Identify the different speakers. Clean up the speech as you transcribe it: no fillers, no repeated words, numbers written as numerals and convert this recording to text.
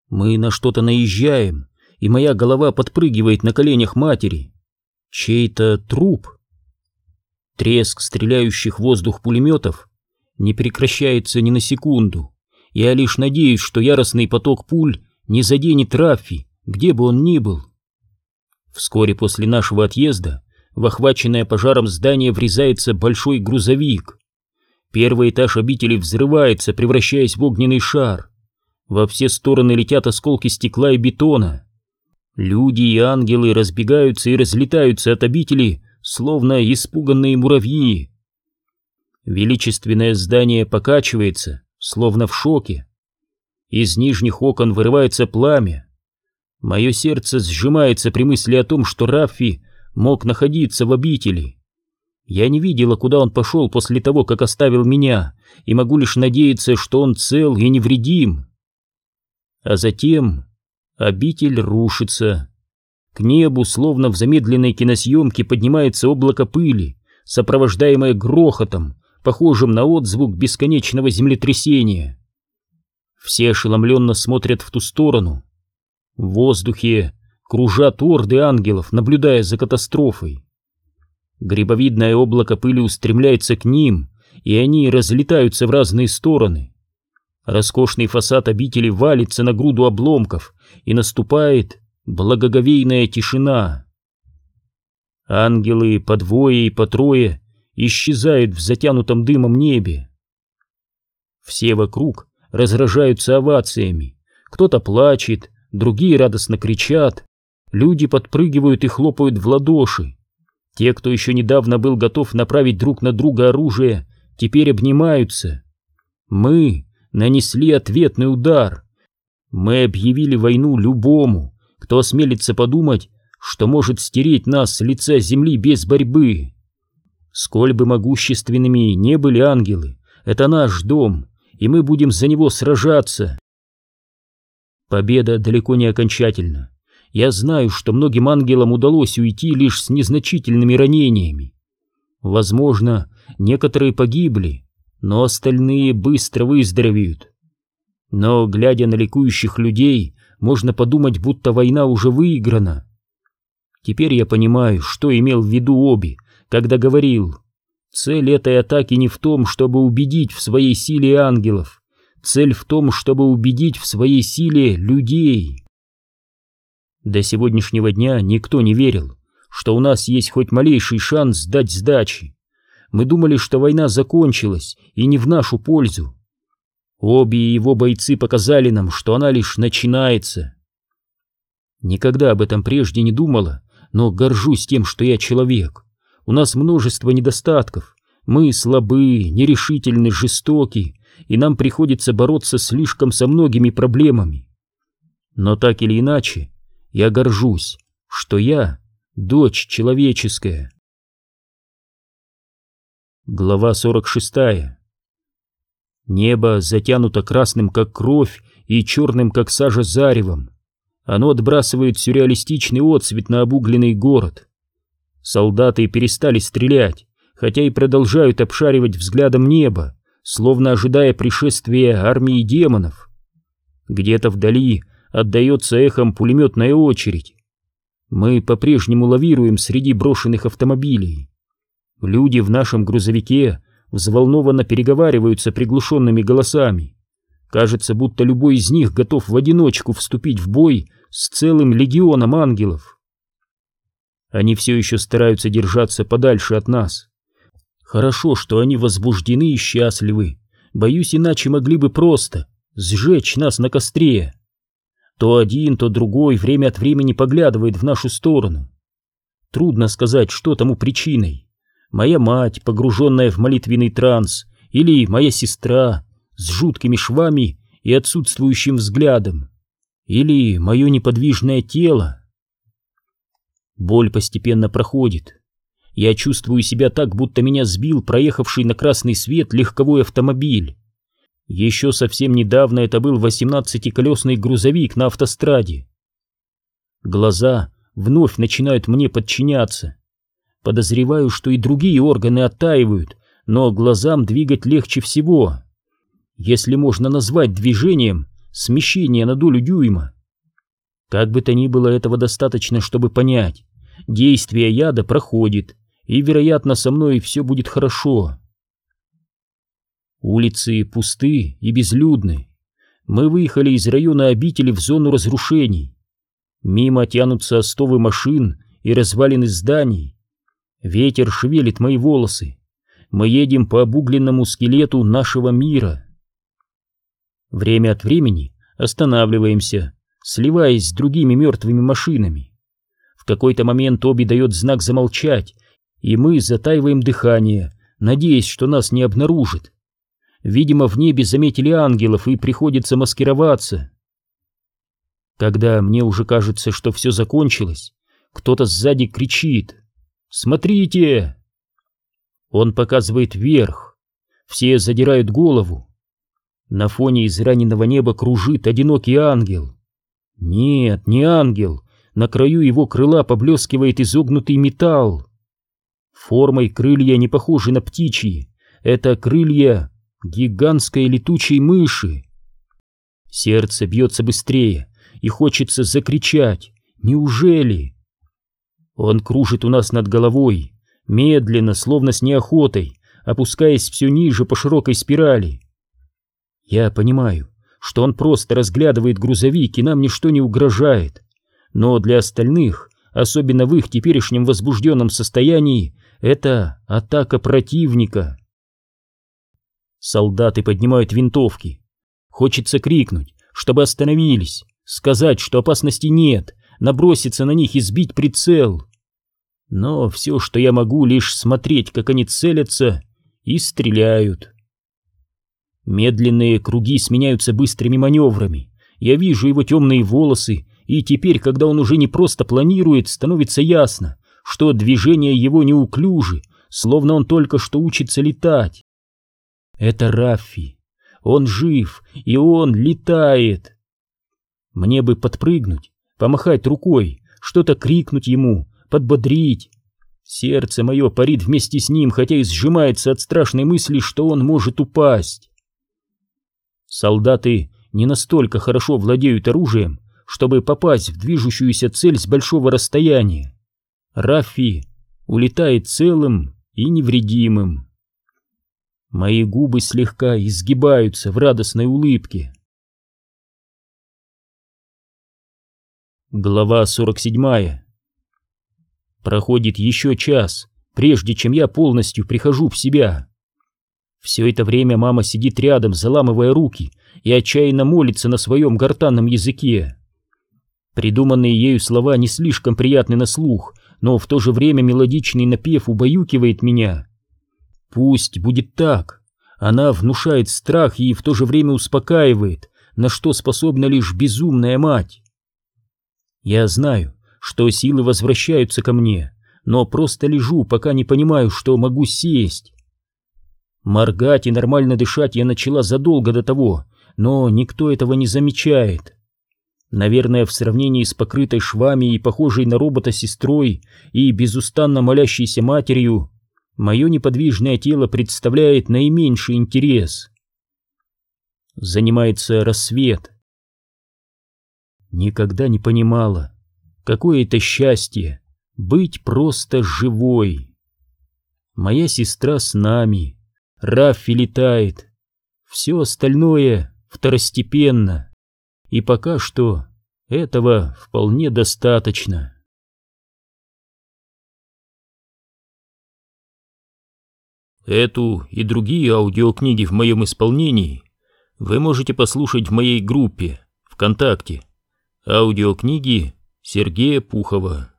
Speaker 1: Мы на что-то наезжаем, и моя голова подпрыгивает на коленях матери. Чей-то труп. Треск стреляющих в воздух пулеметов не прекращается ни на секунду. Я лишь надеюсь, что яростный поток пуль не заденет Раффи, где бы он ни был. Вскоре после нашего отъезда в охваченное пожаром здание врезается большой грузовик. Первый этаж обители взрывается, превращаясь в огненный шар. Во все стороны летят осколки стекла и бетона. Люди и ангелы разбегаются и разлетаются от обители, словно испуганные муравьи. Величественное здание покачивается, словно в шоке. Из нижних окон вырывается пламя. Мое сердце сжимается при мысли о том, что Раффи мог находиться в обители. Я не видела, куда он пошел после того, как оставил меня, и могу лишь надеяться, что он цел и невредим. А затем обитель рушится. К небу, словно в замедленной киносъемке, поднимается облако пыли, сопровождаемое грохотом, похожим на отзвук бесконечного землетрясения. Все ошеломленно смотрят в ту сторону. В воздухе кружат орды ангелов, наблюдая за катастрофой. Грибовидное облако пыли устремляется к ним, и они разлетаются в разные стороны. Роскошный фасад обители валится на груду обломков, и наступает благоговейная тишина. Ангелы по двое и по трое исчезают в затянутом дымом небе. Все вокруг разражаются овациями. Кто-то плачет, другие радостно кричат. Люди подпрыгивают и хлопают в ладоши. Те, кто еще недавно был готов направить друг на друга оружие, теперь обнимаются. Мы нанесли ответный удар. Мы объявили войну любому, кто осмелится подумать, что может стереть нас с лица земли без борьбы. Сколь бы могущественными не были ангелы, это наш дом, и мы будем за него сражаться. Победа далеко не окончательна. Я знаю, что многим ангелам удалось уйти лишь с незначительными ранениями. Возможно, некоторые погибли, но остальные быстро выздоровеют. Но, глядя на ликующих людей, можно подумать, будто война уже выиграна. Теперь я понимаю, что имел в виду Оби, когда говорил: цель этой атаки не в том, чтобы убедить в своей силе ангелов. Цель в том, чтобы убедить в своей силе людей. До сегодняшнего дня никто не верил, что у нас есть хоть малейший шанс дать сдачи. Мы думали, что война закончилась и не в нашу пользу. Оби и его бойцы показали нам, что она лишь начинается. Никогда об этом прежде не думала, но горжусь тем, что я человек. У нас множество недостатков. Мы слабы, нерешительны, жестоки, и нам приходится бороться слишком со многими проблемами. Но так или иначе, я горжусь, что я дочь человеческая. Глава 46. Небо затянуто красным, как кровь, и черным, как сажа, заревом. Оно отбрасывает сюрреалистичный отсвет на обугленный город. Солдаты перестали стрелять, хотя и продолжают обшаривать взглядом небо, словно ожидая пришествия армии демонов. Где-то вдали отдается эхом пулеметная очередь. Мы по-прежнему лавируем среди брошенных автомобилей. Люди в нашем грузовике взволнованно переговариваются приглушенными голосами. Кажется, будто любой из них готов в одиночку вступить в бой с целым легионом ангелов. Они все еще стараются держаться подальше от нас. Хорошо, что они возбуждены и счастливы. Боюсь, иначе могли бы просто сжечь нас на костре. То один, то другой время от времени поглядывает в нашу сторону. Трудно сказать, что тому причиной. Моя мать, погруженная в молитвенный транс, или моя сестра с жуткими швами и отсутствующим взглядом, или мое неподвижное тело. Боль постепенно проходит. Я чувствую себя так, будто меня сбил проехавший на красный свет легковой автомобиль. Еще совсем недавно это был 18-колесный грузовик на автостраде. Глаза вновь начинают мне подчиняться. Подозреваю, что и другие органы оттаивают, но глазам двигать легче всего. Если можно назвать движением смещение на долю дюйма. Как бы то ни было, этого достаточно, чтобы понять, действие яда проходит, и, вероятно, со мной все будет хорошо. Улицы пусты и безлюдны. Мы выехали из района обители в зону разрушений. Мимо тянутся остовы машин и развалины зданий. Ветер шевелит мои волосы. Мы едем по обугленному скелету нашего мира. Время от времени останавливаемся, сливаясь с другими мертвыми машинами. В какой-то момент Оби дает знак замолчать, и мы затаиваем дыхание, надеясь, что нас не обнаружит. Видимо, в небе заметили ангелов, и приходится маскироваться. Когда мне уже кажется, что все закончилось, кто-то сзади кричит: «Смотрите!» Он показывает вверх. Все задирают голову. На фоне израненного неба кружит одинокий ангел. Нет, не ангел. На краю его крыла поблескивает изогнутый металл. Формой крылья не похожи на птичьи. Это крылья гигантской летучей мыши. Сердце бьется быстрее, и хочется закричать: «Неужели?» Он кружит у нас над головой, медленно, словно с неохотой, опускаясь все ниже по широкой спирали. Я понимаю, что он просто разглядывает грузовик, и нам ничто не угрожает, но для остальных, особенно в их теперешнем возбужденном состоянии, это атака противника. Солдаты поднимают винтовки. Хочется крикнуть, чтобы остановились, сказать, что опасности нет, наброситься на них и сбить прицел. Но все, что я могу, лишь смотреть, как они целятся и стреляют. Медленные круги сменяются быстрыми маневрами. Я вижу его темные волосы, и теперь, когда он уже не просто планирует, становится ясно, что движения его неуклюжи, словно он только что учится летать. Это Раффи. Он жив, и он летает. Мне бы подпрыгнуть, помахать рукой, что-то крикнуть ему, подбодрить. Сердце мое парит вместе с ним, хотя и сжимается от страшной мысли, что он может упасть. Солдаты не настолько хорошо владеют оружием, чтобы попасть в движущуюся цель с большого расстояния. Раффи улетает целым и невредимым. Мои губы слегка изгибаются в радостной улыбке. Глава 47. Проходит еще час, прежде чем я полностью прихожу в себя. Все это время мама сидит рядом, заламывая руки, и отчаянно молится на своем гортанном языке. Придуманные ею слова не слишком приятны на слух, но в то же время мелодичный напев убаюкивает меня. Пусть будет так. Она внушает страх и в то же время успокаивает, на что способна лишь безумная мать. Я знаю, что силы возвращаются ко мне, но просто лежу, пока не понимаю, что могу сесть. Моргать и нормально дышать я начала задолго до того, но никто этого не замечает. Наверное, в сравнении с покрытой швами и похожей на робота сестрой и безустанно молящейся матерью, мое неподвижное тело представляет наименьший интерес. Занимается рассвет. Никогда не понимала, какое это счастье быть просто живой. Моя сестра с нами, Раффи летает, все остальное второстепенно, и пока что этого вполне достаточно. Эту и другие аудиокниги в моем исполнении вы можете послушать в моей группе ВКонтакте «Аудиокниги Сергея Пухова».